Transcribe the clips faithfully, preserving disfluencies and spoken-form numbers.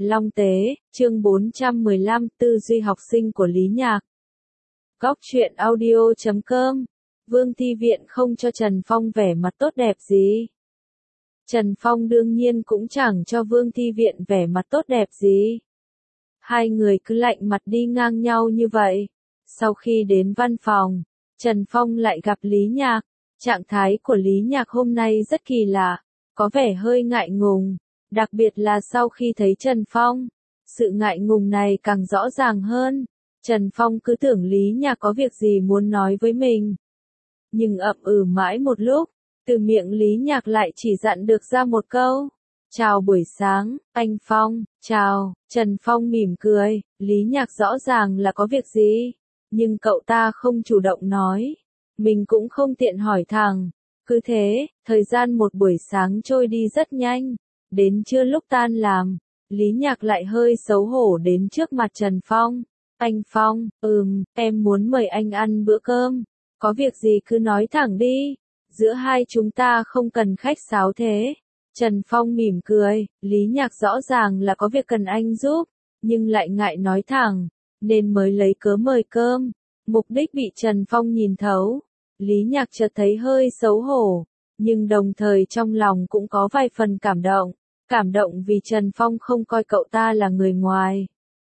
Long Tế, chương bốn trăm mười lăm, tư duy học sinh của Lý Nhạc. Góc truyện audio chấm com. Vương Thi Viện không cho Trần Phong vẻ mặt tốt đẹp gì. Trần Phong đương nhiên cũng chẳng cho Vương Thi Viện vẻ mặt tốt đẹp gì. Hai người cứ lạnh mặt đi ngang nhau như vậy. Sau khi đến văn phòng, Trần Phong lại gặp Lý Nhạc. Trạng thái của Lý Nhạc hôm nay rất kỳ lạ, có vẻ hơi ngại ngùng, đặc biệt là sau khi thấy Trần Phong. Sự ngại ngùng này càng rõ ràng hơn. Trần Phong cứ tưởng Lý Nhạc có việc gì muốn nói với mình. Nhưng ậm ừ mãi một lúc, từ miệng Lý Nhạc lại chỉ dặn được ra một câu. Chào buổi sáng, anh Phong. Chào, Trần Phong mỉm cười, Lý Nhạc rõ ràng là có việc gì. Nhưng cậu ta không chủ động nói. Mình cũng không tiện hỏi thẳng. Cứ thế, thời gian một buổi sáng trôi đi rất nhanh. Đến trưa lúc tan làm, Lý Nhạc lại hơi xấu hổ đến trước mặt Trần Phong. Anh Phong, ừm, em muốn mời anh ăn bữa cơm. Có việc gì cứ nói thẳng đi. Giữa hai chúng ta không cần khách sáo thế. Trần Phong mỉm cười, Lý Nhạc rõ ràng là có việc cần anh giúp, nhưng lại ngại nói thẳng, nên mới lấy cớ mời cơm. Mục đích bị Trần Phong nhìn thấu. Lý Nhạc chợt thấy hơi xấu hổ, nhưng đồng thời trong lòng cũng có vài phần cảm động. Cảm động vì Trần Phong không coi cậu ta là người ngoài.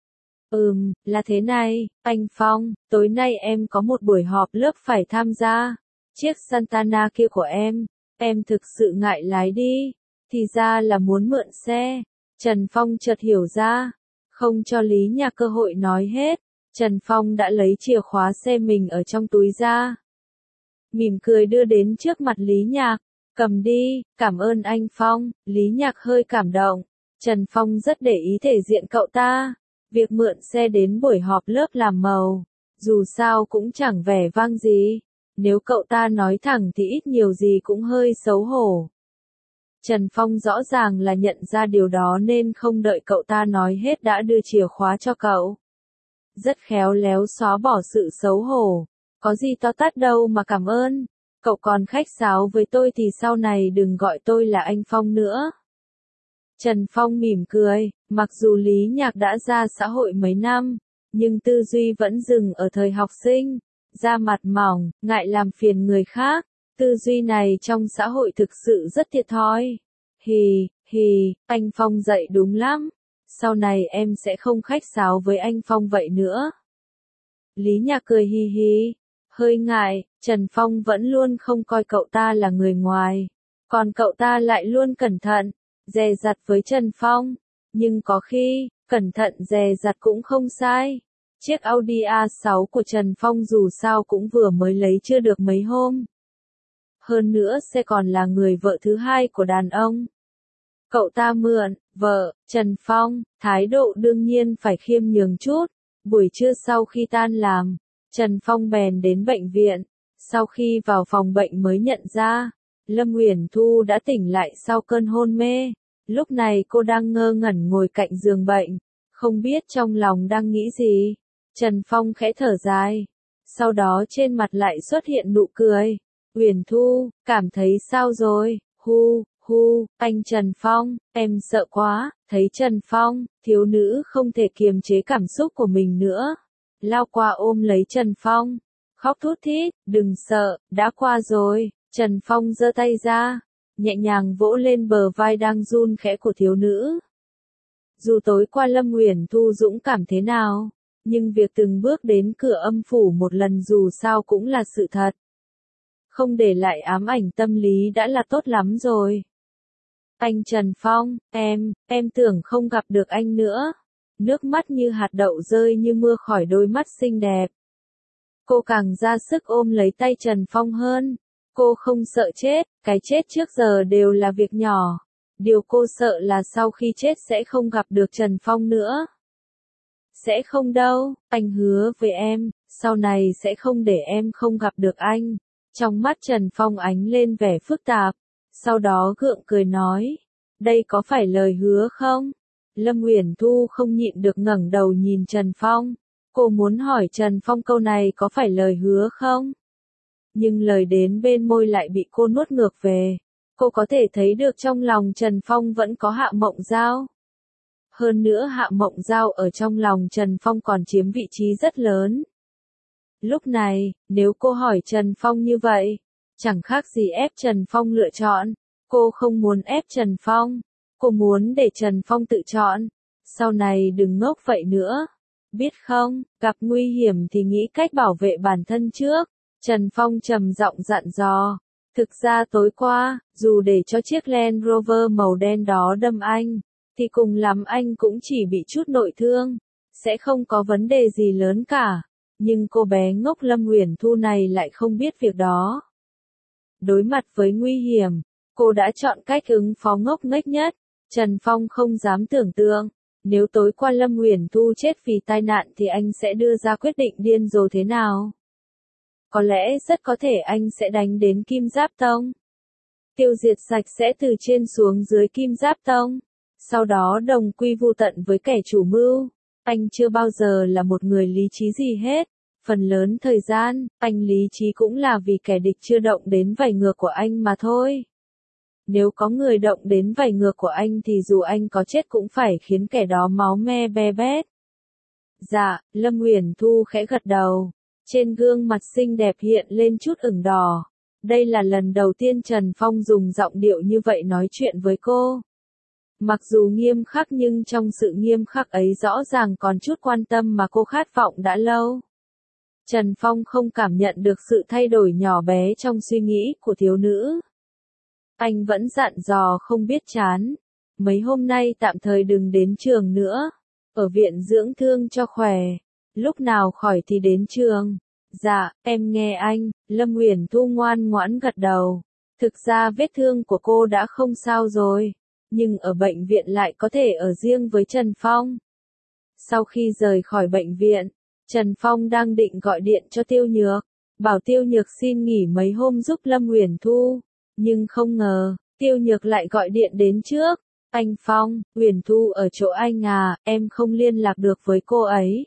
Ừm, là thế này, anh Phong, tối nay em có một buổi họp lớp phải tham gia. Chiếc Santana kia của em, em thực sự ngại lái đi. Thì ra là muốn mượn xe. Trần Phong chợt hiểu ra, không cho Lý Nhạc cơ hội nói hết. Trần Phong đã lấy chìa khóa xe mình ở trong túi ra. Mỉm cười đưa đến trước mặt Lý Nhạc. Cầm đi, cảm ơn anh Phong. Lý Nhạc hơi cảm động. Trần Phong rất để ý thể diện cậu ta. Việc mượn xe đến buổi họp lớp làm màu, dù sao cũng chẳng vẻ vang gì. Nếu cậu ta nói thẳng thì ít nhiều gì cũng hơi xấu hổ. Trần Phong rõ ràng là nhận ra điều đó nên không đợi cậu ta nói hết đã đưa chìa khóa cho cậu. Rất khéo léo xóa bỏ sự xấu hổ. Có gì to tát đâu mà cảm ơn. Cậu còn khách sáo với tôi thì sau này đừng gọi tôi là anh Phong nữa. Trần Phong mỉm cười, mặc dù Lý Nhạc đã ra xã hội mấy năm, nhưng tư duy vẫn dừng ở thời học sinh. Da mặt mỏng, ngại làm phiền người khác. Tư duy này trong xã hội thực sự rất thiệt thòi. Hì, hì, anh Phong dạy đúng lắm. Sau này em sẽ không khách sáo với anh Phong vậy nữa. Lý Nhạc cười hi hi, hơi ngại, Trần Phong vẫn luôn không coi cậu ta là người ngoài. Còn cậu ta lại luôn cẩn thận, dè dặt với Trần Phong. Nhưng có khi, cẩn thận dè dặt cũng không sai. Chiếc Audi a sáu của Trần Phong dù sao cũng vừa mới lấy chưa được mấy hôm. Hơn nữa xe còn là người vợ thứ hai của đàn ông. Cậu ta mượn, vợ, Trần Phong, thái độ đương nhiên phải khiêm nhường chút. Buổi trưa sau khi tan làm, Trần Phong bèn đến bệnh viện. Sau khi vào phòng bệnh mới nhận ra, Lâm Uyển Thu đã tỉnh lại sau cơn hôn mê. Lúc này cô đang ngơ ngẩn ngồi cạnh giường bệnh, không biết trong lòng đang nghĩ gì. Trần Phong khẽ thở dài, sau đó trên mặt lại xuất hiện nụ cười. Uyển Thu, cảm thấy sao rồi? Hu, hu, anh Trần Phong, em sợ quá. Thấy Trần Phong, thiếu nữ không thể kiềm chế cảm xúc của mình nữa. Lao qua ôm lấy Trần Phong, khóc thút thít, đừng sợ, đã qua rồi. Trần Phong giơ tay ra, nhẹ nhàng vỗ lên bờ vai đang run khẽ của thiếu nữ. Dù tối qua Lâm Uyển Thu dũng cảm thế nào, nhưng việc từng bước đến cửa âm phủ một lần dù sao cũng là sự thật. Không để lại ám ảnh tâm lý đã là tốt lắm rồi. Anh Trần Phong, em, em tưởng không gặp được anh nữa. Nước mắt như hạt đậu rơi như mưa khỏi đôi mắt xinh đẹp. Cô càng ra sức ôm lấy tay Trần Phong hơn. Cô không sợ chết, cái chết trước giờ đều là việc nhỏ. Điều cô sợ là sau khi chết sẽ không gặp được Trần Phong nữa. Sẽ không đâu, anh hứa với em, sau này sẽ không để em không gặp được anh. Trong mắt Trần Phong ánh lên vẻ phức tạp, sau đó gượng cười nói, đây có phải lời hứa không? Lâm Uyển Thu không nhịn được ngẩng đầu nhìn Trần Phong, cô muốn hỏi Trần Phong câu này có phải lời hứa không? Nhưng lời đến bên môi lại bị cô nuốt ngược về. Cô có thể thấy được trong lòng Trần Phong vẫn có Hạ Mộng Giao. Hơn nữa Hạ Mộng Giao ở trong lòng Trần Phong còn chiếm vị trí rất lớn. Lúc này, nếu cô hỏi Trần Phong như vậy, chẳng khác gì ép Trần Phong lựa chọn. Cô không muốn ép Trần Phong, cô muốn để Trần Phong tự chọn. Sau này đừng ngốc vậy nữa. Biết không, gặp nguy hiểm thì nghĩ cách bảo vệ bản thân trước. Trần Phong trầm giọng dặn dò. Thực ra tối qua, dù để cho chiếc Land Rover màu đen đó đâm anh, thì cùng lắm anh cũng chỉ bị chút nội thương, sẽ không có vấn đề gì lớn cả. Nhưng cô bé ngốc Lâm Uyển Thu này lại không biết việc đó. Đối mặt với nguy hiểm, cô đã chọn cách ứng phó ngốc nghếch nhất. Trần Phong không dám tưởng tượng, nếu tối qua Lâm Uyển Thu chết vì tai nạn thì anh sẽ đưa ra quyết định điên rồ thế nào. Có lẽ rất có thể anh sẽ đánh đến Kim Giáp Tông. Tiêu diệt sạch sẽ từ trên xuống dưới Kim Giáp Tông. Sau đó đồng quy vu tận với kẻ chủ mưu. Anh chưa bao giờ là một người lý trí gì hết. Phần lớn thời gian, anh lý trí cũng là vì kẻ địch chưa động đến vảy ngược của anh mà thôi. Nếu có người động đến vảy ngược của anh thì dù anh có chết cũng phải khiến kẻ đó máu me be bét. Dạ, Lâm Uyển Thu khẽ gật đầu. Trên gương mặt xinh đẹp hiện lên chút ửng đỏ. Đây là lần đầu tiên Trần Phong dùng giọng điệu như vậy nói chuyện với cô. Mặc dù nghiêm khắc nhưng trong sự nghiêm khắc ấy rõ ràng còn chút quan tâm mà cô khát vọng đã lâu. Trần Phong không cảm nhận được sự thay đổi nhỏ bé trong suy nghĩ của thiếu nữ. Anh vẫn dặn dò không biết chán. Mấy hôm nay tạm thời đừng đến trường nữa. Ở viện dưỡng thương cho khỏe. Lúc nào khỏi thì đến trường. Dạ, em nghe anh. Lâm Uyển Thu ngoan ngoãn gật đầu. Thực ra vết thương của cô đã không sao rồi. Nhưng ở bệnh viện lại có thể ở riêng với Trần Phong. Sau khi rời khỏi bệnh viện, Trần Phong đang định gọi điện cho Tiêu Nhược. Bảo Tiêu Nhược xin nghỉ mấy hôm giúp Lâm Uyển Thu. Nhưng không ngờ, Tiêu Nhược lại gọi điện đến trước. Anh Phong, Uyển Thu ở chỗ anh à, em không liên lạc được với cô ấy.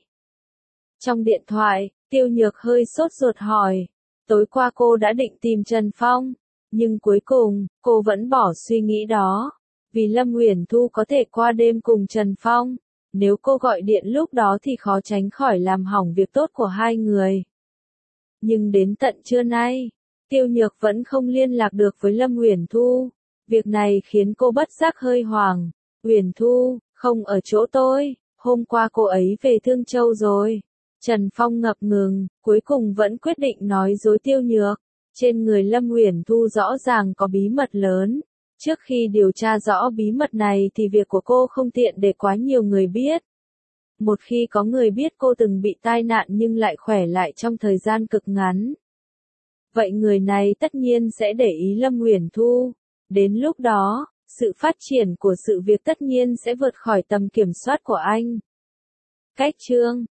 Trong điện thoại, Tiêu Nhược hơi sốt ruột hỏi. Tối qua cô đã định tìm Trần Phong, nhưng cuối cùng, cô vẫn bỏ suy nghĩ đó. Vì Lâm Uyển Thu có thể qua đêm cùng Trần Phong. Nếu cô gọi điện lúc đó thì khó tránh khỏi làm hỏng việc tốt của hai người. Nhưng đến tận trưa nay, Tiêu Nhược vẫn không liên lạc được với Lâm Uyển Thu. Việc này khiến cô bất giác hơi hoảng. Uyển Thu, không ở chỗ tôi, hôm qua cô ấy về Thương Châu rồi. Trần Phong ngập ngừng, cuối cùng vẫn quyết định nói dối Tiêu Nhược. Trên người Lâm Uyển Thu rõ ràng có bí mật lớn. Trước khi điều tra rõ bí mật này thì việc của cô không tiện để quá nhiều người biết. Một khi có người biết cô từng bị tai nạn nhưng lại khỏe lại trong thời gian cực ngắn, vậy người này tất nhiên sẽ để ý Lâm Uyển Thu. Đến lúc đó, sự phát triển của sự việc tất nhiên sẽ vượt khỏi tầm kiểm soát của anh. Cách chương